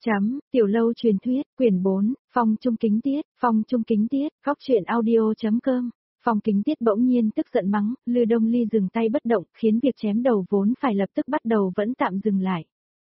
Tiểu lâu truyền thuyết, quyển 4, Phong Trung Kính Tiết, góc truyện audio.com. Phong Kính Tiết bỗng nhiên tức giận mắng, Lư Đông Ly dừng tay bất động, khiến việc chém đầu vốn phải lập tức bắt đầu vẫn tạm dừng lại.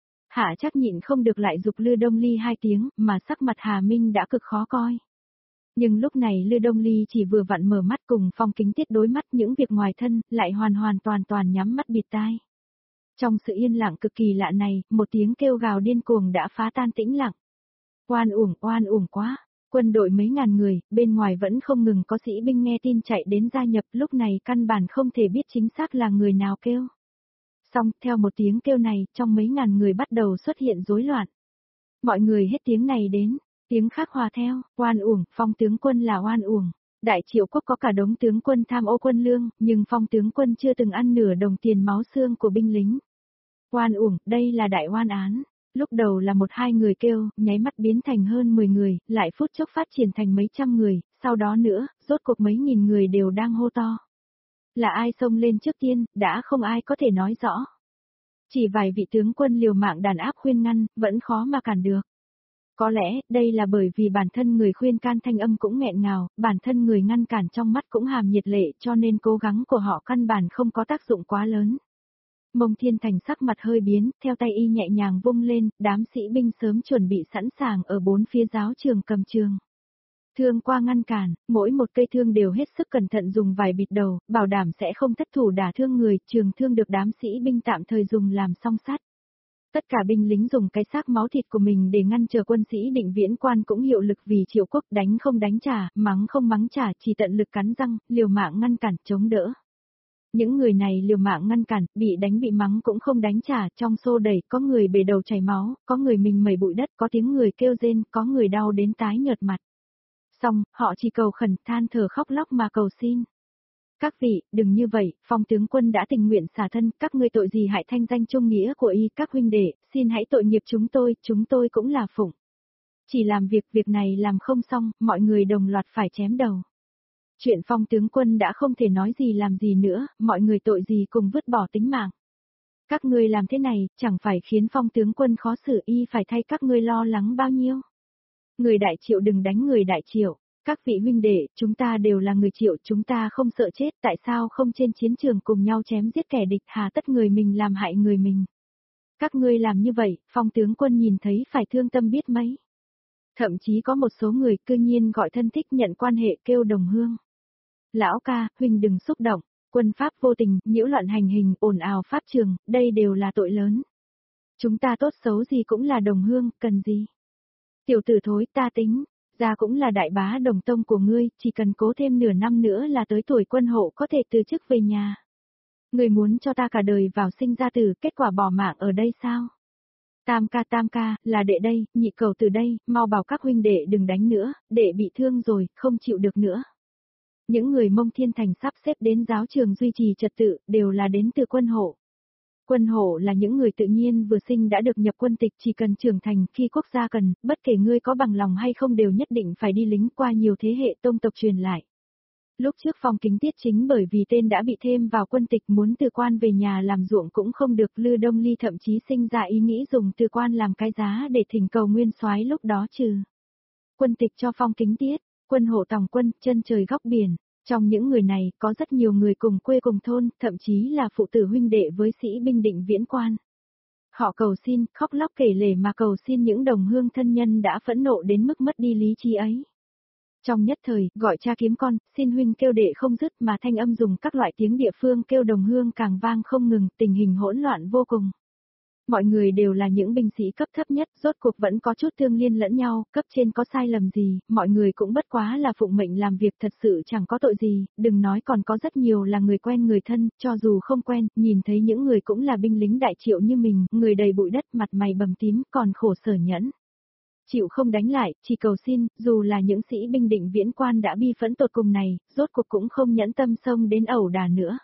Hạ Trác nhịn không được lại giục Lư Đông Ly 2 tiếng, mà sắc mặt Hà Minh đã cực khó coi. Nhưng lúc này Lư Đông Ly chỉ vừa vặn mở mắt cùng Phong Kính Tiết đối mắt, những việc ngoài thân lại hoàn toàn nhắm mắt bịt tai. Trong sự yên lặng cực kỳ lạ này, một tiếng kêu gào điên cuồng đã phá tan tĩnh lặng. Oan uổng quá, quân đội mấy ngàn người, bên ngoài vẫn không ngừng có sĩ binh nghe tin chạy đến gia nhập, lúc này căn bản không thể biết chính xác là người nào kêu. Xong, theo một tiếng kêu này, trong mấy ngàn người bắt đầu xuất hiện rối loạn. Mọi người hết tiếng này đến, tiếng khác hòa theo, oan uổng, Phong tướng quân là oan uổng. Đại Triệu quốc có cả đống tướng quân tham ô quân lương, nhưng Phong tướng quân chưa từng ăn nửa đồng tiền máu xương của binh lính. Oan uổng, đây là đại oan án. Lúc đầu là 1-2 người kêu, nháy mắt biến thành hơn 10 người, lại phút chốc phát triển thành mấy trăm người, sau đó nữa, rốt cuộc mấy nghìn người đều đang hô to. Là ai xông lên trước tiên, đã không ai có thể nói rõ. Chỉ vài vị tướng quân liều mạng đàn áp khuyên ngăn, vẫn khó mà cản được. Có lẽ, đây là bởi vì bản thân người khuyên can thanh âm cũng nghẹn ngào, bản thân người ngăn cản trong mắt cũng hàm nhiệt lệ, cho nên cố gắng của họ căn bản không có tác dụng quá lớn. Mông Thiên Thành sắc mặt hơi biến, theo tay y nhẹ nhàng vung lên, đám sĩ binh sớm chuẩn bị sẵn sàng ở bốn phía giáo trường cầm trường. Thương qua ngăn cản, mỗi một cây thương đều hết sức cẩn thận dùng vải bịt đầu, bảo đảm sẽ không thất thủ đả thương người, trường thương được đám sĩ binh tạm thời dùng làm song sắt. Tất cả binh lính dùng cái xác máu thịt của mình để ngăn chờ quân sĩ Định Viễn Quan cũng hiệu lực vì Triệu quốc, đánh không đánh trả, mắng không mắng trả, chỉ tận lực cắn răng, liều mạng ngăn cản, chống đỡ. Những người này liều mạng ngăn cản, bị đánh bị mắng cũng không đánh trả, trong xô đẩy, có người bể đầu chảy máu, có người mình mẩy bụi đất, có tiếng người kêu rên, có người đau đến tái nhợt mặt. Xong, họ chỉ cầu khẩn, than thở khóc lóc mà cầu xin. Các vị, đừng như vậy, Phong tướng quân đã tình nguyện xả thân, các ngươi tội gì hại thanh danh trung nghĩa của y, các huynh đệ, xin hãy tội nghiệp chúng tôi cũng là phụng. Chỉ làm việc này làm không xong, mọi người đồng loạt phải chém đầu. Chuyện Phong tướng quân đã không thể nói gì làm gì nữa, mọi người tội gì cùng vứt bỏ tính mạng. Các ngươi làm thế này, chẳng phải khiến Phong tướng quân khó xử, y phải thay các ngươi lo lắng bao nhiêu. Người Đại Triệu đừng đánh người Đại Triệu, các vị huynh đệ, chúng ta đều là người Triệu, chúng ta không sợ chết, tại sao không trên chiến trường cùng nhau chém giết kẻ địch, hà tất người mình làm hại người mình. Các ngươi làm như vậy, Phong tướng quân nhìn thấy phải thương tâm biết mấy. Thậm chí có một số người cư nhiên gọi thân thích nhận quan hệ kêu đồng hương. Lão ca, huynh đừng xúc động, quân pháp vô tình, nhiễu loạn hành hình, ồn ào pháp trường, đây đều là tội lớn. Chúng ta tốt xấu gì cũng là đồng hương, cần gì? Tiểu tử thối, ta tính, ra cũng là đại bá đồng tông của ngươi, chỉ cần cố thêm nửa năm nữa là tới tuổi quân hộ có thể từ chức về nhà. Ngươi muốn cho ta cả đời vào sinh ra tử, kết quả bỏ mạng ở đây sao? Tam ca, là đệ đây, nhị cầu từ đây, mau bảo các huynh đệ đừng đánh nữa, đệ bị thương rồi, không chịu được nữa. Những người Mông Thiên Thành sắp xếp đến giáo trường duy trì trật tự, đều là đến từ quân hộ. Quân hộ là những người tự nhiên vừa sinh đã được nhập quân tịch, chỉ cần trưởng thành khi quốc gia cần, bất kể ngươi có bằng lòng hay không đều nhất định phải đi lính, qua nhiều thế hệ tông tộc truyền lại. Lúc trước Phong Kính Tiết chính bởi vì tên đã bị thêm vào quân tịch, muốn từ quan về nhà làm ruộng cũng không được, Lư Đông Ly thậm chí sinh ra ý nghĩ dùng từ quan làm cái giá để thỉnh cầu nguyên soái lúc đó trừ quân tịch cho Phong Kính Tiết. Quân hộ tòng quân, chân trời góc biển. Trong những người này, có rất nhiều người cùng quê cùng thôn, thậm chí là phụ tử huynh đệ với sĩ binh Định Viễn Quan. Họ cầu xin, khóc lóc kể lể mà cầu xin những đồng hương thân nhân đã phẫn nộ đến mức mất đi lý trí ấy. Trong nhất thời, gọi cha kiếm con, xin huynh kêu đệ không dứt, mà thanh âm dùng các loại tiếng địa phương kêu đồng hương càng vang không ngừng, tình hình hỗn loạn vô cùng. Mọi người đều là những binh sĩ cấp thấp nhất, rốt cuộc vẫn có chút thương liên lẫn nhau, cấp trên có sai lầm gì, mọi người cũng bất quá là phụng mệnh làm việc, thật sự chẳng có tội gì, đừng nói còn có rất nhiều là người quen người thân, cho dù không quen, nhìn thấy những người cũng là binh lính Đại Triệu như mình, người đầy bụi đất, mặt mày bầm tím, còn khổ sở nhẫn. Chịu không đánh lại, chỉ cầu xin, dù là những sĩ binh Định Viễn Quan đã bi phẫn tột cùng này, rốt cuộc cũng không nhẫn tâm xông đến ẩu đả nữa.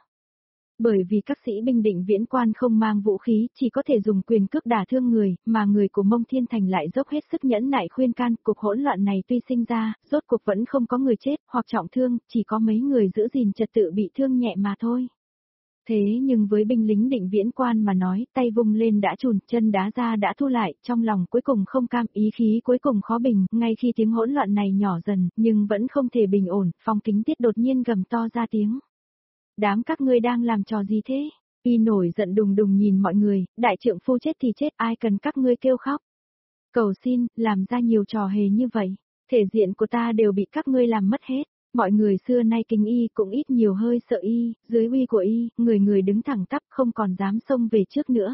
Bởi vì các sĩ binh Định Viễn Quan không mang vũ khí, chỉ có thể dùng quyền cước đả thương người, mà người của Mông Thiên Thành lại dốc hết sức nhẫn nại khuyên can, cuộc hỗn loạn này tuy sinh ra, rốt cuộc vẫn không có người chết, hoặc trọng thương, chỉ có mấy người giữ gìn trật tự bị thương nhẹ mà thôi. Thế nhưng với binh lính Định Viễn Quan mà nói, tay vung lên đã chùn, chân đá ra đã thu lại, trong lòng cuối cùng không cam, ý khí cuối cùng khó bình, ngay khi tiếng hỗn loạn này nhỏ dần, nhưng vẫn không thể bình ổn, Phong Kính Tiết đột nhiên gầm to ra tiếng. Đám các ngươi đang làm trò gì thế? Y nổi giận đùng đùng nhìn mọi người, đại trượng phu chết thì chết, ai cần các ngươi kêu khóc. Cầu xin, làm ra nhiều trò hề như vậy, thể diện của ta đều bị các ngươi làm mất hết. Mọi người xưa nay kính y cũng ít nhiều hơi sợ y, dưới uy của y, người người đứng thẳng tắp không còn dám xông về trước nữa.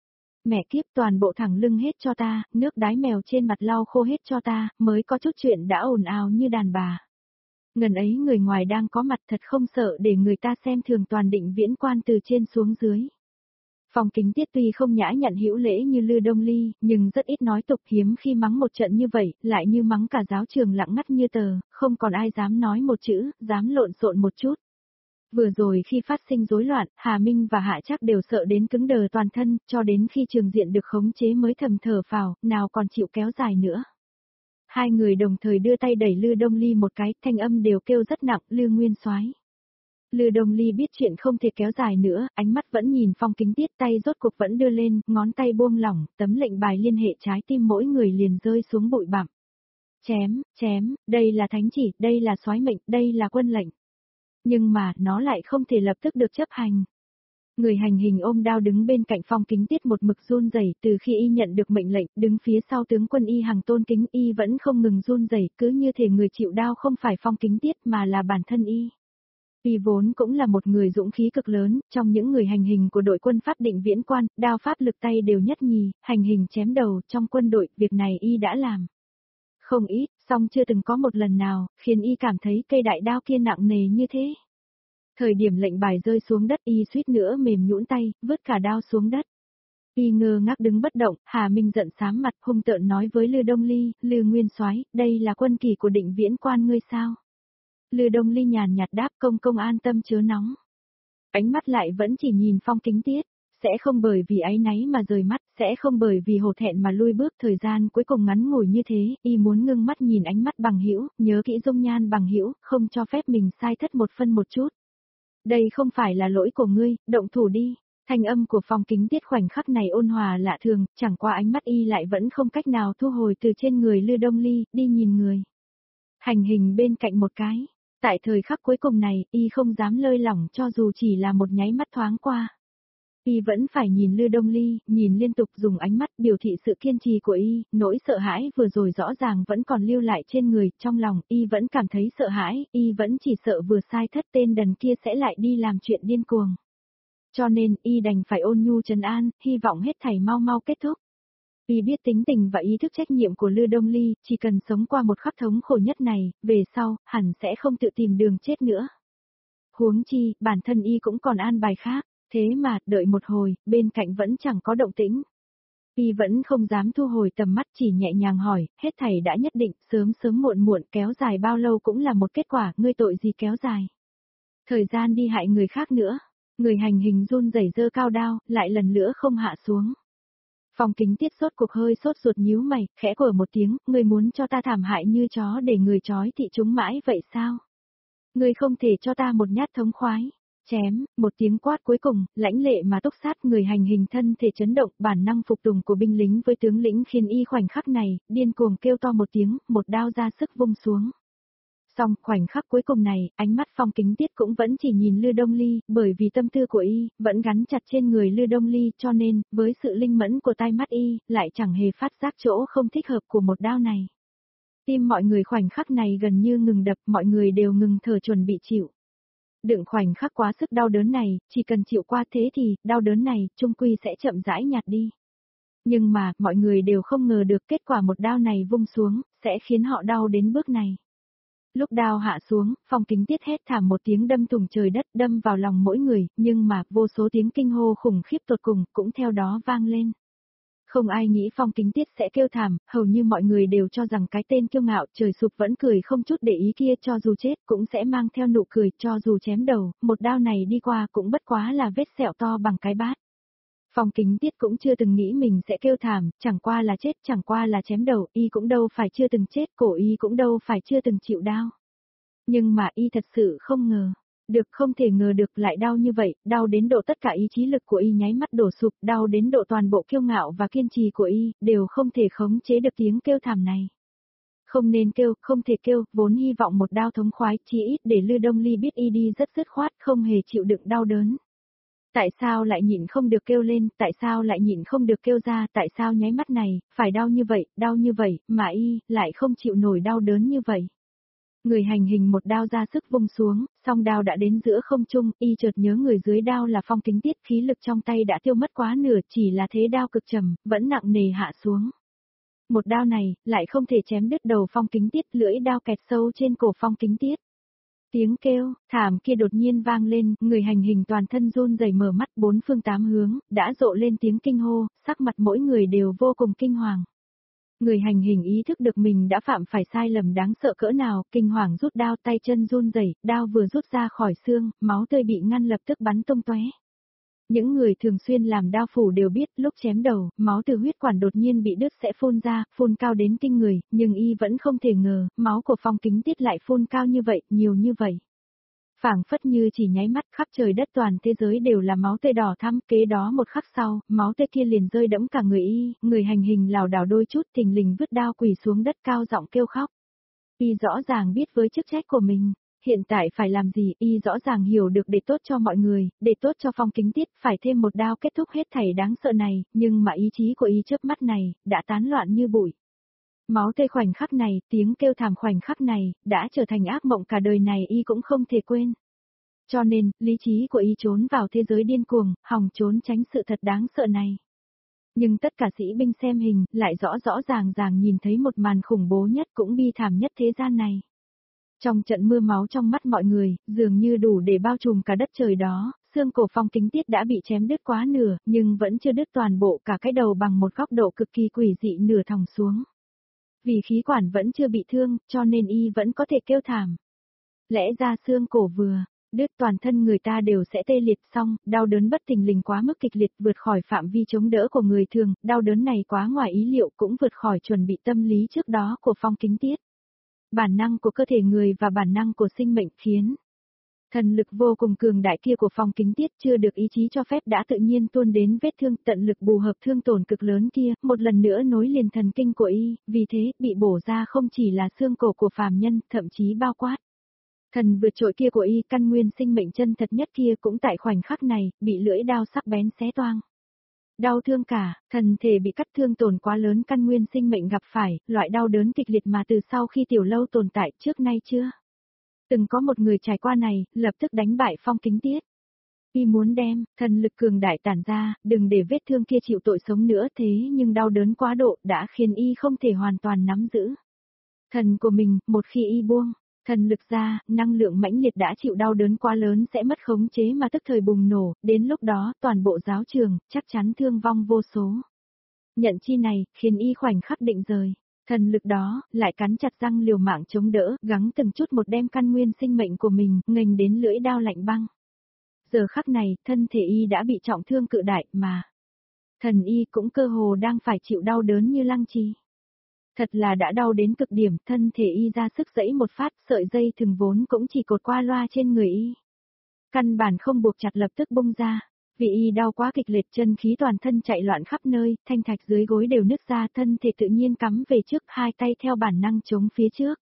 Mẹ kiếp toàn bộ thẳng lưng hết cho ta, nước đái mèo trên mặt lau khô hết cho ta, mới có chút chuyện đã ồn ào như đàn bà. Ngần ấy người ngoài đang có mặt thật không sợ để người ta xem thường toàn Định Viễn Quan từ trên xuống dưới. Phong Kính Tiết tuy không nhã nhặn hữu lễ như Lư Đông Ly, nhưng rất ít nói tục, hiếm khi mắng một trận như vậy, lại như mắng cả giáo trường lặng ngắt như tờ, không còn ai dám nói một chữ, dám lộn xộn một chút. Vừa rồi khi phát sinh rối loạn, Hà Minh và Hạ Trác đều sợ đến cứng đờ toàn thân, cho đến khi trường diện được khống chế mới thầm thở phào, nào còn chịu kéo dài nữa. Hai người đồng thời đưa tay đẩy Lư Đông Ly một cái, thanh âm đều kêu rất nặng, Lư Nguyên Soái. Lư Đông Ly biết chuyện không thể kéo dài nữa, ánh mắt vẫn nhìn Phong Kính Tiết, tay rốt cuộc vẫn đưa lên, ngón tay buông lỏng, tấm lệnh bài liên hệ trái tim mỗi người liền rơi xuống bụi bặm. Chém, chém, đây là thánh chỉ, đây là soái mệnh, đây là quân lệnh. Nhưng mà, nó lại không thể lập tức được chấp hành. Người hành hình ôm đao đứng bên cạnh Phong Kính Tiết một mực run rẩy, từ khi y nhận được mệnh lệnh, đứng phía sau tướng quân Y Hằng tôn kính, y vẫn không ngừng run rẩy, cứ như thể người chịu đao không phải Phong Kính Tiết mà là bản thân y. Y vốn cũng là một người dũng khí cực lớn, trong những người hành hình của đội quân Pháp Định Viễn Quan, đao pháp lực tay đều nhất nhì, hành hình chém đầu trong quân đội, việc này y đã làm. Không ít, song chưa từng có một lần nào, khiến y cảm thấy cây đại đao kia nặng nề như thế. Thời điểm lệnh bài rơi xuống đất y suýt nữa mềm nhũn tay, vứt cả đao xuống đất. Y ngơ ngác đứng bất động, Hà Minh giận xám mặt hung tợn nói với Lư Đông Ly, Lư Nguyên Soái, đây là quân kỳ của Định Viễn Quan ngươi sao? Lư Đông Ly nhàn nhạt đáp, công công an tâm chớ nóng. Ánh mắt lại vẫn chỉ nhìn Phong Kính Tiết, sẽ không bởi vì áy náy mà rời mắt, sẽ không bởi vì hổ thẹn mà lui bước, thời gian cuối cùng ngắn ngủi như thế, y muốn ngưng mắt nhìn ánh mắt Bằng Hữu, nhớ kỹ dung nhan Bằng Hữu, không cho phép mình sai thất một phân một chút. Đây không phải là lỗi của ngươi, động thủ đi. Thanh âm của Phong Kính Tiết khoảnh khắc này ôn hòa lạ thường, chẳng qua ánh mắt y lại vẫn không cách nào thu hồi từ trên người Lư Đông Ly, đi nhìn người. Hành hình bên cạnh một cái. Tại thời khắc cuối cùng này, y không dám lơi lỏng cho dù chỉ là một nháy mắt thoáng qua. Y vẫn phải nhìn Lư Đông Ly, nhìn liên tục dùng ánh mắt biểu thị sự kiên trì của y, nỗi sợ hãi vừa rồi rõ ràng vẫn còn lưu lại trên người, trong lòng, y vẫn cảm thấy sợ hãi, y vẫn chỉ sợ vừa sai thất tên đần kia sẽ lại đi làm chuyện điên cuồng. Cho nên, y đành phải ôn nhu trấn an, hy vọng hết thảy mau mau kết thúc. Y biết tính tình và ý thức trách nhiệm của Lư Đông Ly, chỉ cần sống qua một khắc thống khổ nhất này, về sau, hẳn sẽ không tự tìm đường chết nữa. Huống chi, bản thân y cũng còn an bài khác, thế mà, đợi một hồi, bên cạnh vẫn chẳng có động tĩnh. Y vẫn không dám thu hồi tầm mắt, chỉ nhẹ nhàng hỏi, hết thảy đã nhất định, sớm sớm muộn muộn, kéo dài bao lâu cũng là một kết quả, ngươi tội gì kéo dài. Thời gian đi hại người khác nữa. Người hành hình run rẩy giơ cao đao, lại lần nữa không hạ xuống. Phong Kính Tiết sốt cuộc hơi sốt ruột nhíu mày, khẽ của một tiếng, ngươi muốn cho ta thảm hại như chó để người chói thị chúng mãi vậy sao? Ngươi không thể cho ta một nhát thống khoái. Chém, một tiếng quát cuối cùng, lãnh lệ mà túc sát, người hành hình thân thể chấn động, bản năng phục tùng của binh lính với tướng lĩnh khiến y khoảnh khắc này, điên cuồng kêu to một tiếng, một đao ra sức vung xuống. Song, khoảnh khắc cuối cùng này, ánh mắt Phong Kính Tiết cũng vẫn chỉ nhìn Lư Đông Ly, bởi vì tâm tư của y, vẫn gắn chặt trên người Lư Đông Ly, cho nên, với sự linh mẫn của tai mắt y, lại chẳng hề phát giác chỗ không thích hợp của một đao này. Tim mọi người khoảnh khắc này gần như ngừng đập, mọi người đều ngừng thở chuẩn bị chịu. Đừng khoảnh khắc quá sức đau đớn này, chỉ cần chịu qua thế thì, đau đớn này, chung quy sẽ chậm rãi nhạt đi. Nhưng mà, mọi người đều không ngờ được kết quả một đao này vung xuống, sẽ khiến họ đau đến bước này. Lúc đao hạ xuống, Phong Kính Tiết hét thảm một tiếng đâm thủng trời đất, đâm vào lòng mỗi người, nhưng mà, vô số tiếng kinh hô khủng khiếp tột cùng, cũng theo đó vang lên. Không ai nghĩ Phong Kính Tiết sẽ kêu thảm, hầu như mọi người đều cho rằng cái tên kiêu ngạo trời sụp vẫn cười không chút để ý kia cho dù chết cũng sẽ mang theo nụ cười, cho dù chém đầu, một đao này đi qua cũng bất quá là vết sẹo to bằng cái bát. Phong Kính Tiết cũng chưa từng nghĩ mình sẽ kêu thảm, chẳng qua là chết, chẳng qua là chém đầu, y cũng đâu phải chưa từng chết, cổ y cũng đâu phải chưa từng chịu đau. Nhưng mà y thật sự không ngờ, Được không thể ngờ được lại đau như vậy, đau đến độ tất cả ý chí lực của y nháy mắt đổ sụp, đau đến độ toàn bộ kiêu ngạo và kiên trì của y, đều không thể khống chế được tiếng kêu thảm này. Không nên kêu, không thể kêu, vốn hy vọng một đao thống khoái, chí ít để Lư Đông Ly biết y đi rất dứt khoát, không hề chịu đựng đau đớn. Tại sao lại nhịn không được kêu lên, tại sao lại nhịn không được kêu ra, tại sao nháy mắt này, phải đau như vậy, mà y, lại không chịu nổi đau đớn như vậy. Người hành hình một đao ra sức vung xuống, song đao đã đến giữa không trung, y chợt nhớ người dưới đao là Phong Kính Tiết, khí lực trong tay đã tiêu mất quá nửa, chỉ là thế đao cực trầm, vẫn nặng nề hạ xuống. Một đao này, lại không thể chém đứt đầu Phong Kính Tiết, lưỡi đao kẹt sâu trên cổ Phong Kính Tiết. Tiếng kêu, thảm kia đột nhiên vang lên, người hành hình toàn thân run rẩy mở mắt bốn phương tám hướng, đã rộ lên tiếng kinh hô, sắc mặt mỗi người đều vô cùng kinh hoàng. Người hành hình ý thức được mình đã phạm phải sai lầm đáng sợ cỡ nào, kinh hoàng rút đao tay chân run rẩy, đao vừa rút ra khỏi xương, máu tươi bị ngăn lập tức bắn tung tóe. Những người thường xuyên làm đao phủ đều biết lúc chém đầu, máu từ huyết quản đột nhiên bị đứt sẽ phun ra, phun cao đến kinh người, nhưng y vẫn không thể ngờ, máu của Phong Kính Tiết lại phun cao như vậy, nhiều như vậy. Phảng phất như chỉ nháy mắt khắp trời đất toàn thế giới đều là máu tươi đỏ thắm, kế đó một khắc sau, máu tươi kia liền rơi đẫm cả người y, người hành hình lảo đảo đôi chút thình lình vứt đao quỳ xuống đất cao giọng kêu khóc. Y rõ ràng biết với chức trách của mình, hiện tại phải làm gì, y rõ ràng hiểu được để tốt cho mọi người, để tốt cho Phong Kính Tiết, phải thêm một đao kết thúc hết thảy đáng sợ này, nhưng mà ý chí của y chớp mắt này, đã tán loạn như bụi. Máu tươi khoảnh khắc này, tiếng kêu thảm khoảnh khắc này, đã trở thành ác mộng cả đời này y cũng không thể quên. Cho nên, lý trí của y trốn vào thế giới điên cuồng, hòng trốn tránh sự thật đáng sợ này. Nhưng tất cả sĩ binh xem hình, lại rõ rõ ràng nhìn thấy một màn khủng bố nhất cũng bi thảm nhất thế gian này. Trong trận mưa máu trong mắt mọi người, dường như đủ để bao trùm cả đất trời đó, xương cổ Phong Kính Tiết đã bị chém đứt quá nửa, nhưng vẫn chưa đứt toàn bộ cả cái đầu bằng một góc độ cực kỳ quỷ dị nửa thòng xuống. Vì khí quản vẫn chưa bị thương, cho nên y vẫn có thể kêu thảm. Lẽ ra xương cổ vừa đứt toàn thân người ta đều sẽ tê liệt xong, đau đớn bất thình lình quá mức kịch liệt vượt khỏi phạm vi chống đỡ của người thường, đau đớn này quá ngoài ý liệu cũng vượt khỏi chuẩn bị tâm lý trước đó của Phong Kính Tiết. Bản năng của cơ thể người và bản năng của sinh mệnh khiến thần lực vô cùng cường đại kia của Phong Kính Tiết chưa được ý chí cho phép đã tự nhiên tuôn đến vết thương, tận lực bù hợp thương tổn cực lớn kia, một lần nữa nối liền thần kinh của y, vì thế, bị bổ ra không chỉ là xương cổ của phàm nhân, thậm chí bao quát. Thần vượt trội kia của y, căn nguyên sinh mệnh chân thật nhất kia cũng tại khoảnh khắc này, bị lưỡi đao sắc bén xé toang. Đau thương cả, thần thể bị cắt thương tổn quá lớn căn nguyên sinh mệnh gặp phải, loại đau đớn kịch liệt mà từ sau khi Tiểu Lâu tồn tại trước nay chưa từng có một người trải qua này, lập tức đánh bại Phong Kính Tiết. Y muốn đem thần lực cường đại tản ra, đừng để vết thương kia chịu tội sống nữa, thế nhưng đau đớn quá độ đã khiến y không thể hoàn toàn nắm giữ thần của mình, một khi y buông thần lực ra, năng lượng mãnh liệt đã chịu đau đớn quá lớn sẽ mất khống chế mà tức thời bùng nổ, đến lúc đó toàn bộ giáo trường chắc chắn thương vong vô số. Nhận chi này, khiến y khoảnh khắc định rời thần lực đó, lại cắn chặt răng liều mạng chống đỡ, gắng từng chút một đem căn nguyên sinh mệnh của mình, nghênh đến lưỡi đao lạnh băng. Giờ khắc này, thân thể y đã bị trọng thương cự đại, mà thần y cũng cơ hồ đang phải chịu đau đớn như Lăng Trì. Thật là đã đau đến cực điểm, thân thể y ra sức giãy một phát, sợi dây thừng vốn cũng chỉ cột qua loa trên người y. Căn bản không buộc chặt lập tức bung ra. Vì y đau quá kịch liệt, chân khí toàn thân chạy loạn khắp nơi, thanh thạch dưới gối đều nứt ra, thân thể tự nhiên cắm về trước, hai tay theo bản năng chống phía trước.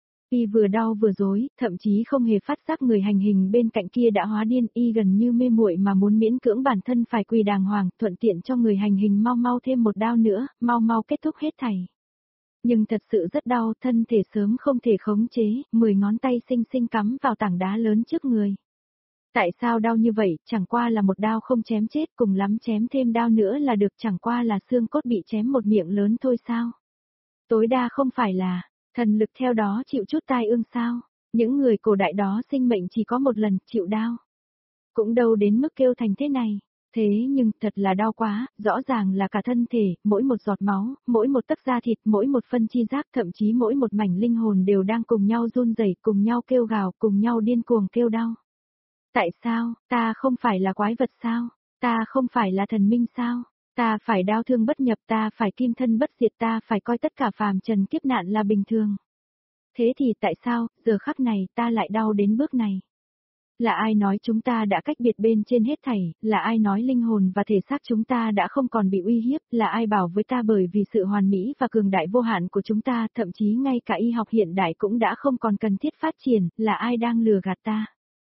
Y vừa đau vừa rối, thậm chí không hề phát giác người hành hình bên cạnh kia đã hóa điên, y gần như mê muội mà muốn miễn cưỡng bản thân phải quỳ đàng hoàng, thuận tiện cho người hành hình mau mau thêm một đao nữa, mau mau kết thúc hết thảy. Nhưng thật sự rất đau, thân thể sớm không thể khống chế, 10 ngón tay xinh xinh cắm vào tảng đá lớn trước người. Tại sao đau như vậy, chẳng qua là một đao không chém chết, cùng lắm chém thêm đao nữa là được, chẳng qua là xương cốt bị chém một miệng lớn thôi sao? Tối đa không phải là thần lực theo đó chịu chút tai ương sao? Những người cổ đại đó sinh mệnh chỉ có một lần, chịu đau. Cũng đâu đến mức kêu thành thế này. Thế nhưng, thật là đau quá, rõ ràng là cả thân thể, mỗi một giọt máu, mỗi một tấc da thịt, mỗi một phân chi giác, thậm chí mỗi một mảnh linh hồn đều đang cùng nhau run rẩy, cùng nhau kêu gào, cùng nhau điên cuồng kêu đau. Tại sao, ta không phải là quái vật sao? Ta không phải là thần minh sao? Ta phải đau thương bất nhập, ta phải kim thân bất diệt, ta phải coi tất cả phàm trần kiếp nạn là bình thường. Thế thì tại sao, giờ khắc này ta lại đau đến bước này? Là ai nói chúng ta đã cách biệt bên trên hết thảy, là ai nói linh hồn và thể xác chúng ta đã không còn bị uy hiếp, là ai bảo với ta bởi vì sự hoàn mỹ và cường đại vô hạn của chúng ta, thậm chí ngay cả y học hiện đại cũng đã không còn cần thiết phát triển, là ai đang lừa gạt ta.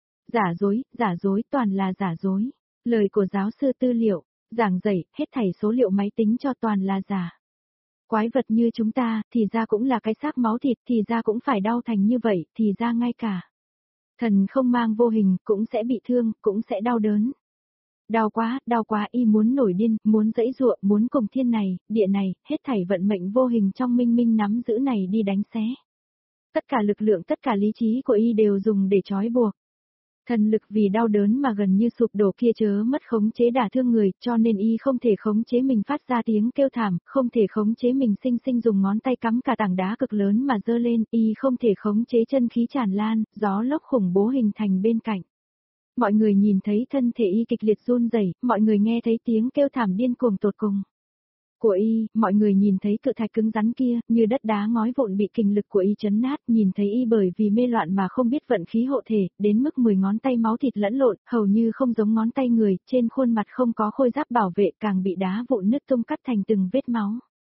Giả dối, toàn là giả dối. Lời của giáo sư tư liệu, giảng dạy, hết thảy số liệu máy tính cho toàn là giả. Quái vật như chúng ta, thì ra cũng là cái xác máu thịt, thì ra cũng phải đau thành như vậy, thì ra ngay cả thần không mang vô hình, cũng sẽ bị thương, cũng sẽ đau đớn. Đau quá, y muốn nổi điên, muốn giãy giụa, muốn cùng thiên này, địa này, hết thảy vận mệnh vô hình trong minh minh nắm giữ này đi đánh xé. Tất cả lực lượng, tất cả lý trí của y đều dùng để trói buộc. Thần lực vì đau đớn mà gần như sụp đổ kia chớ mất khống chế đả thương người, cho nên y không thể khống chế mình phát ra tiếng kêu thảm, không thể khống chế mình sinh dùng ngón tay cắm cả tảng đá cực lớn mà giơ lên, y không thể khống chế chân khí tràn lan, gió lốc khủng bố hình thành bên cạnh. Mọi người nhìn thấy thân thể y kịch liệt run rẩy, mọi người nghe thấy tiếng kêu thảm điên cuồng tột cùng của y, mọi người nhìn thấy cự thạch cứng rắn kia, như đất đá ngói vụn bị kình lực của y chấn nát, nhìn thấy y bởi vì mê loạn mà không biết vận khí hộ thể, đến mức 10 ngón tay máu thịt lẫn lộn, hầu như không giống ngón tay người, trên khuôn mặt không có khôi giáp bảo vệ, càng bị đá vụn nứt tung cắt thành từng vết máu.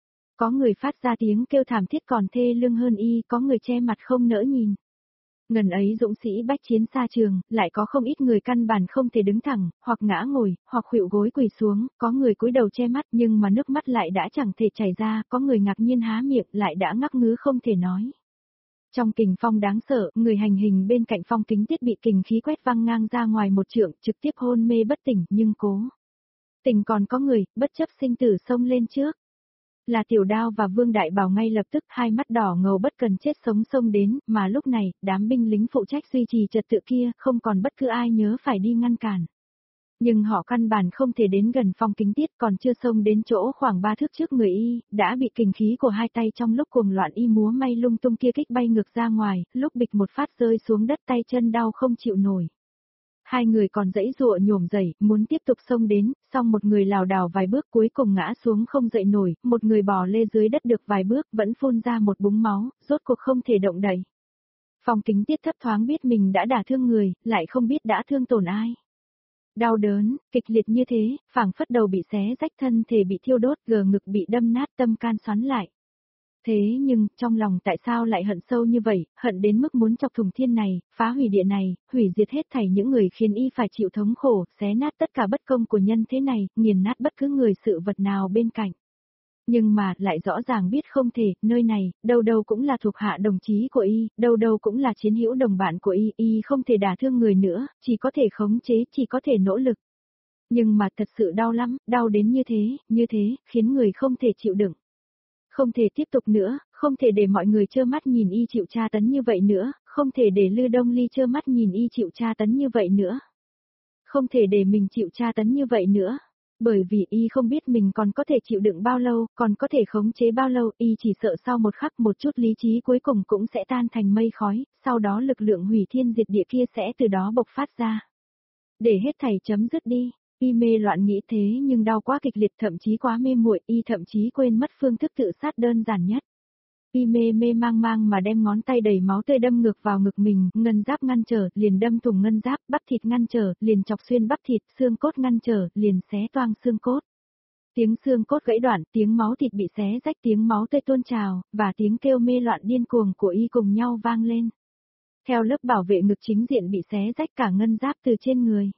Có người phát ra tiếng kêu thảm thiết còn thê lương hơn y, có người che mặt không nỡ nhìn. Ngần ấy dũng sĩ bách chiến xa trường, lại có không ít người căn bản không thể đứng thẳng, hoặc ngã ngồi, hoặc khuỵu gối quỳ xuống, có người cúi đầu che mắt nhưng mà nước mắt lại đã chẳng thể chảy ra, có người ngạc nhiên há miệng lại đã ngắc ngứ không thể nói. Trong kình phong đáng sợ, người hành hình bên cạnh Phong Kính Tiết bị kình khí quét văng ngang ra ngoài một trượng, trực tiếp hôn mê bất tỉnh, nhưng cố tình còn có người, bất chấp sinh tử xông lên trước. Là Tiểu Đao và Vương Đại Bảo ngay lập tức hai mắt đỏ ngầu bất cần chết sống xông đến, mà lúc này, đám binh lính phụ trách duy trì trật tự kia, không còn bất cứ ai nhớ phải đi ngăn cản. Nhưng họ căn bản không thể đến gần Phong Kính Tiết, còn chưa xông đến chỗ khoảng 3 thước trước người y, đã bị kình khí của hai tay trong lúc cuồng loạn y múa may lung tung kia kích bay ngược ra ngoài, lúc bịch một phát rơi xuống đất tay chân đau không chịu nổi. Hai người còn giãy giụa nhổm dậy, muốn tiếp tục xông đến, song một người lảo đảo vài bước cuối cùng ngã xuống không dậy nổi, một người bò lê dưới đất được vài bước vẫn phun ra một búng máu, rốt cuộc không thể động đậy. Phong Kính Tiết thấp thoáng biết mình đã đả thương người, lại không biết đã thương tổn ai. Đau đớn, kịch liệt như thế, phảng phất đầu bị xé rách, thân thể bị thiêu đốt, gờ ngực bị đâm nát, tâm can xoắn lại. Thế nhưng, trong lòng tại sao lại hận sâu như vậy, hận đến mức muốn chọc thủng thiên này, phá hủy địa này, hủy diệt hết thảy những người khiến y phải chịu thống khổ, xé nát tất cả bất công của nhân thế này, nghiền nát bất cứ người sự vật nào bên cạnh. Nhưng mà, lại rõ ràng biết không thể, nơi này, đâu đâu cũng là thuộc hạ đồng chí của y, đâu đâu cũng là chiến hữu đồng bạn của y không thể đả thương người nữa, chỉ có thể khống chế, chỉ có thể nỗ lực. Nhưng mà thật sự đau lắm, đau đến như thế, khiến người không thể chịu đựng. Không thể tiếp tục nữa, không thể để mọi người trơ mắt nhìn y chịu tra tấn như vậy nữa, không thể để Lư Đông Ly trơ mắt nhìn y chịu tra tấn như vậy nữa. Không thể để mình chịu tra tấn như vậy nữa. Bởi vì y không biết mình còn có thể chịu đựng bao lâu, còn có thể khống chế bao lâu, y chỉ sợ sau một khắc một chút lý trí cuối cùng cũng sẽ tan thành mây khói, sau đó lực lượng hủy thiên diệt địa kia sẽ từ đó bộc phát ra. Để hết thảy chấm dứt đi. Y mê loạn nghĩ thế nhưng đau quá kịch liệt, thậm chí quá mê muội, y thậm chí quên mất phương thức tự sát đơn giản nhất. Y mê mang mà đem ngón tay đầy máu tươi đâm ngược vào ngực mình, ngân giáp ngăn trở, liền đâm thủng ngân giáp, bắp thịt ngăn trở, liền chọc xuyên bắp thịt, xương cốt ngăn trở, liền xé toang xương cốt. Tiếng xương cốt gãy đoạn, tiếng máu thịt bị xé rách, tiếng máu tươi tuôn trào, và tiếng kêu mê loạn điên cuồng của y cùng nhau vang lên. Theo lớp bảo vệ ngực chính diện bị xé rách cả ngân giáp từ trên người.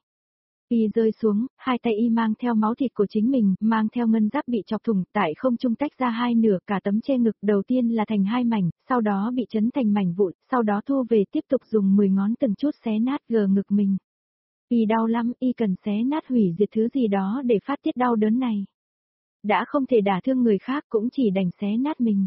Y rơi xuống, hai tay y mang theo máu thịt của chính mình, mang theo ngân giáp bị chọc thủng, tại không trung tách ra hai nửa, cả tấm che ngực đầu tiên là thành hai mảnh, sau đó bị chấn thành mảnh vụn, sau đó thu về tiếp tục dùng 10 ngón từng chút xé nát gờ ngực mình. Y đau lắm, y cần xé nát hủy diệt thứ gì đó để phát tiết đau đớn này. Đã không thể đả thương người khác cũng chỉ đành xé nát mình.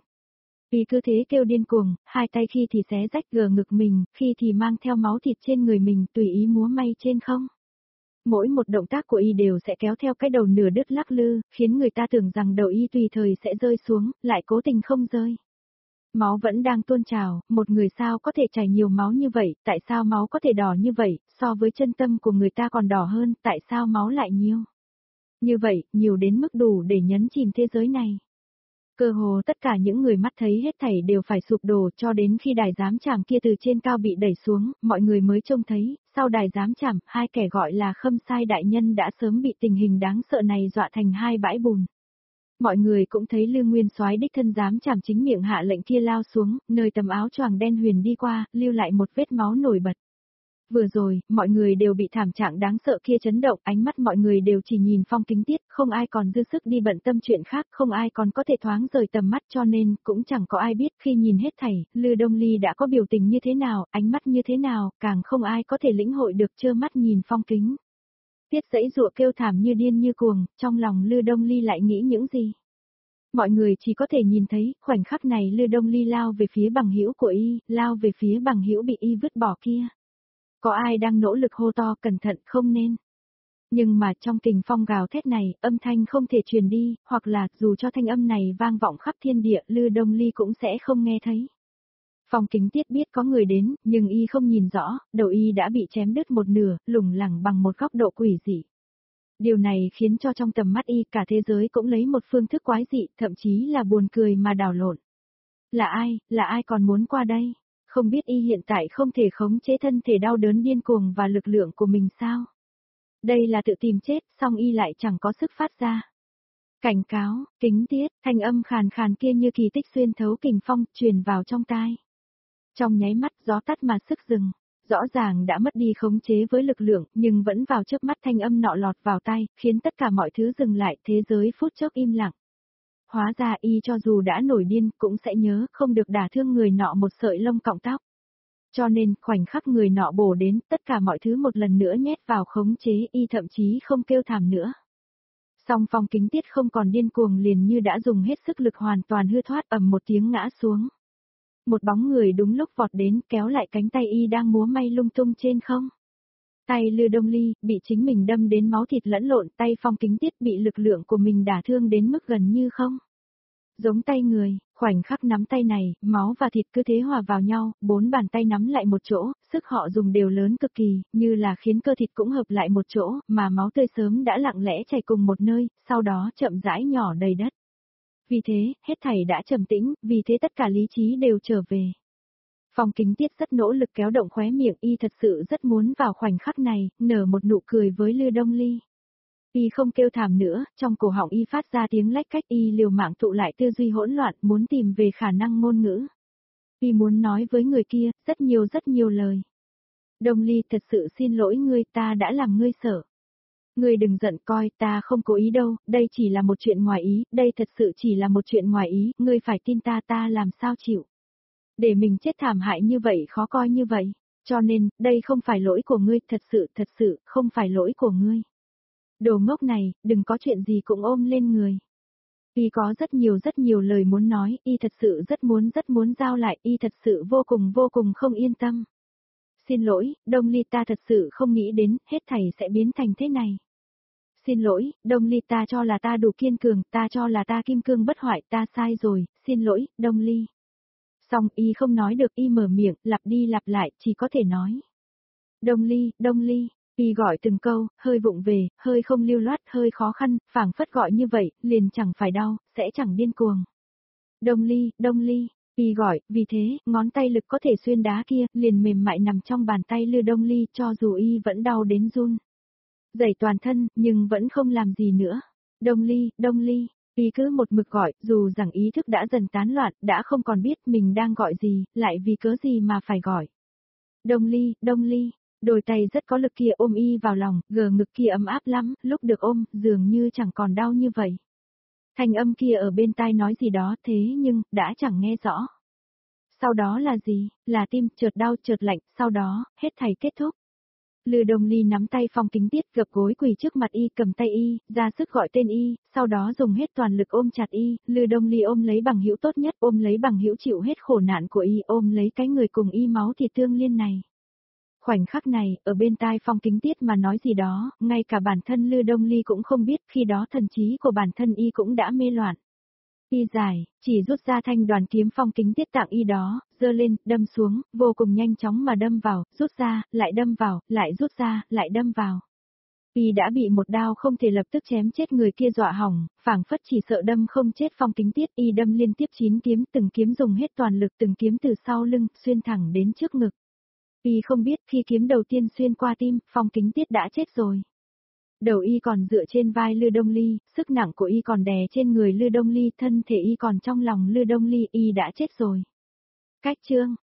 Y cứ thế kêu điên cuồng, hai tay khi thì xé rách gờ ngực mình, khi thì mang theo máu thịt trên người mình tùy ý múa may trên không. Mỗi một động tác của y đều sẽ kéo theo cái đầu nửa đứt lắc lư, khiến người ta tưởng rằng đầu y tùy thời sẽ rơi xuống, lại cố tình không rơi. Máu vẫn đang tuôn trào, một người sao có thể chảy nhiều máu như vậy, tại sao máu có thể đỏ như vậy, so với chân tâm của người ta còn đỏ hơn, tại sao máu lại nhiều. Như vậy, nhiều đến mức đủ để nhấn chìm thế giới này. Cơ hồ tất cả những người mắt thấy hết thảy đều phải sụp đổ cho đến khi đài giám trảm kia từ trên cao bị đẩy xuống, mọi người mới trông thấy, sau đài giám trảm, hai kẻ gọi là Khâm Sai đại nhân đã sớm bị tình hình đáng sợ này dọa thành hai bãi bùn. Mọi người cũng thấy Lư Nguyên Soái đích thân giám trảm chính miệng hạ lệnh kia lao xuống, nơi tấm áo choàng đen huyền đi qua, lưu lại một vết máu nổi bật. Vừa rồi, mọi người đều bị thảm trạng đáng sợ kia chấn động, ánh mắt mọi người đều chỉ nhìn Phong Kính Tiết, không ai còn dư sức đi bận tâm chuyện khác, không ai còn có thể thoáng rời tầm mắt cho nên, cũng chẳng có ai biết khi nhìn hết thảy, Lư Đông Ly đã có biểu tình như thế nào, ánh mắt như thế nào, càng không ai có thể lĩnh hội được trơ mắt nhìn Phong Kính Tiết giãy giụa kêu thảm như điên như cuồng, trong lòng Lư Đông Ly lại nghĩ những gì. Mọi người chỉ có thể nhìn thấy, khoảnh khắc này Lư Đông Ly lao về phía bằng hữu của y, lao về phía bằng hữu bị y vứt bỏ kia. Có ai đang nỗ lực hô to cẩn thận không nên. Nhưng mà trong kình phong gào thét này, âm thanh không thể truyền đi, hoặc là dù cho thanh âm này vang vọng khắp thiên địa, Lư Đông Ly cũng sẽ không nghe thấy. Phong Kính Tiết biết có người đến, nhưng y không nhìn rõ, đầu y đã bị chém đứt một nửa, lủng lẳng bằng một góc độ quỷ dị. Điều này khiến cho trong tầm mắt y cả thế giới cũng lấy một phương thức quái dị, thậm chí là buồn cười mà đảo lộn. Là ai còn muốn qua đây? Không biết y hiện tại không thể khống chế thân thể đau đớn điên cuồng và lực lượng của mình sao? Đây là tự tìm chết, song y lại chẳng có sức phát ra. Cảnh cáo, Kính Tiết, thanh âm khàn khàn kia như kỳ tích xuyên thấu kình phong, truyền vào trong tai. Trong nháy mắt gió tắt mà sức dừng, rõ ràng đã mất đi khống chế với lực lượng, nhưng vẫn vào trước mắt thanh âm nọ lọt vào tai, khiến tất cả mọi thứ dừng lại, thế giới phút chốc im lặng. Hóa ra y cho dù đã nổi điên, cũng sẽ nhớ không được đả thương người nọ một sợi lông cọng tóc. Cho nên, khoảnh khắc người nọ bổ đến, tất cả mọi thứ một lần nữa nhét vào khống chế, y thậm chí không kêu thảm nữa. Song Phong Kính Tiết không còn điên cuồng liền như đã dùng hết sức lực hoàn toàn hư thoát, ầm một tiếng ngã xuống. Một bóng người đúng lúc vọt đến, kéo lại cánh tay y đang múa may lung tung trên không. Tay Lư Đông Ly, bị chính mình đâm đến máu thịt lẫn lộn, tay Phong Kính Tiết bị lực lượng của mình đả thương đến mức gần như không. Giống tay người, khoảnh khắc nắm tay này, máu và thịt cứ thế hòa vào nhau, bốn bàn tay nắm lại một chỗ, sức họ dùng đều lớn cực kỳ, như là khiến cơ thịt cũng hợp lại một chỗ, mà máu tươi sớm đã lặng lẽ chảy cùng một nơi, sau đó chậm rãi nhỏ đầy đất. Vì thế, hết thảy đã trầm tĩnh, vì thế tất cả lý trí đều trở về. Phong Kính Tiết rất nỗ lực kéo động khóe miệng, y thật sự rất muốn vào khoảnh khắc này, nở một nụ cười với Lư Đông Ly. Y không kêu thảm nữa, trong cổ họng y phát ra tiếng lách cách, y liều mạng tụ lại tư duy hỗn loạn, muốn tìm về khả năng ngôn ngữ. Y muốn nói với người kia, rất nhiều lời. Đông Ly, thật sự xin lỗi ngươi, ta đã làm ngươi sợ. Ngươi đừng giận, coi, ta không cố ý đâu, đây chỉ là một chuyện ngoài ý, đây thật sự chỉ là một chuyện ngoài ý, ngươi phải tin ta, ta làm sao chịu. Để mình chết thảm hại như vậy khó coi như vậy, cho nên, đây không phải lỗi của ngươi, thật sự, không phải lỗi của ngươi. Đồ ngốc này, đừng có chuyện gì cũng ôm lên người. Y có rất nhiều lời muốn nói, y thật sự rất muốn giao lại, y thật sự vô cùng không yên tâm. Xin lỗi, Đông Ly, ta thật sự không nghĩ đến, hết thảy sẽ biến thành thế này. Xin lỗi, Đông Ly, ta cho là ta đủ kiên cường, ta cho là ta kim cương bất hoại, ta sai rồi, xin lỗi, Đông Ly. Xong y không nói được, y mở miệng, lặp đi lặp lại, chỉ có thể nói. Đông Ly, y gọi từng câu, hơi vụng về, hơi không lưu loát, hơi khó khăn, phảng phất gọi như vậy, liền chẳng phải đau, sẽ chẳng điên cuồng. Đông Ly, y gọi, vì thế, ngón tay lực có thể xuyên đá kia, liền mềm mại nằm trong bàn tay Lư Đông Ly, cho dù y vẫn đau đến run. Dày toàn thân, nhưng vẫn không làm gì nữa. Đông Ly, y cứ một mực gọi, dù rằng ý thức đã dần tán loạn, đã không còn biết mình đang gọi gì, lại vì cớ gì mà phải gọi. Đông Ly, đôi tay rất có lực kia ôm y vào lòng, gờ ngực kia ấm áp lắm, lúc được ôm, dường như chẳng còn đau như vậy. Thanh âm kia ở bên tai nói gì đó thế nhưng, đã chẳng nghe rõ. Sau đó là gì? Là tim, chợt đau chợt lạnh, sau đó, hết thảy kết thúc. Lư Đông Ly nắm tay Phong Kính Tiết, gập gối quỳ trước mặt y, cầm tay y, ra sức gọi tên y, sau đó dùng hết toàn lực ôm chặt y, Lư Đông Ly ôm lấy bằng hữu tốt nhất, ôm lấy bằng hữu chịu hết khổ nạn của y, ôm lấy cái người cùng y máu thịt tương liên này. Khoảnh khắc này, ở bên tai Phong Kính Tiết mà nói gì đó, ngay cả bản thân Lư Đông Ly cũng không biết, khi đó thần trí của bản thân y cũng đã mê loạn. Y giải, chỉ rút ra thanh đoàn kiếm Phong Kính Tiết tặng y đó, giơ lên, đâm xuống, vô cùng nhanh chóng mà đâm vào, rút ra, lại đâm vào, lại rút ra, lại đâm vào. Y đã bị một đao không thể lập tức chém chết người kia dọa hỏng, phảng phất chỉ sợ đâm không chết Phong Kính Tiết, y đâm liên tiếp 9 kiếm, từng kiếm dùng hết toàn lực, từng kiếm từ sau lưng, xuyên thẳng đến trước ngực. Y không biết khi kiếm đầu tiên xuyên qua tim, Phong Kính Tiết đã chết rồi. Đầu y còn dựa trên vai Lư Đông Ly, sức nặng của y còn đè trên người Lư Đông Ly, thân thể y còn trong lòng Lư Đông Ly, y đã chết rồi. Cách chương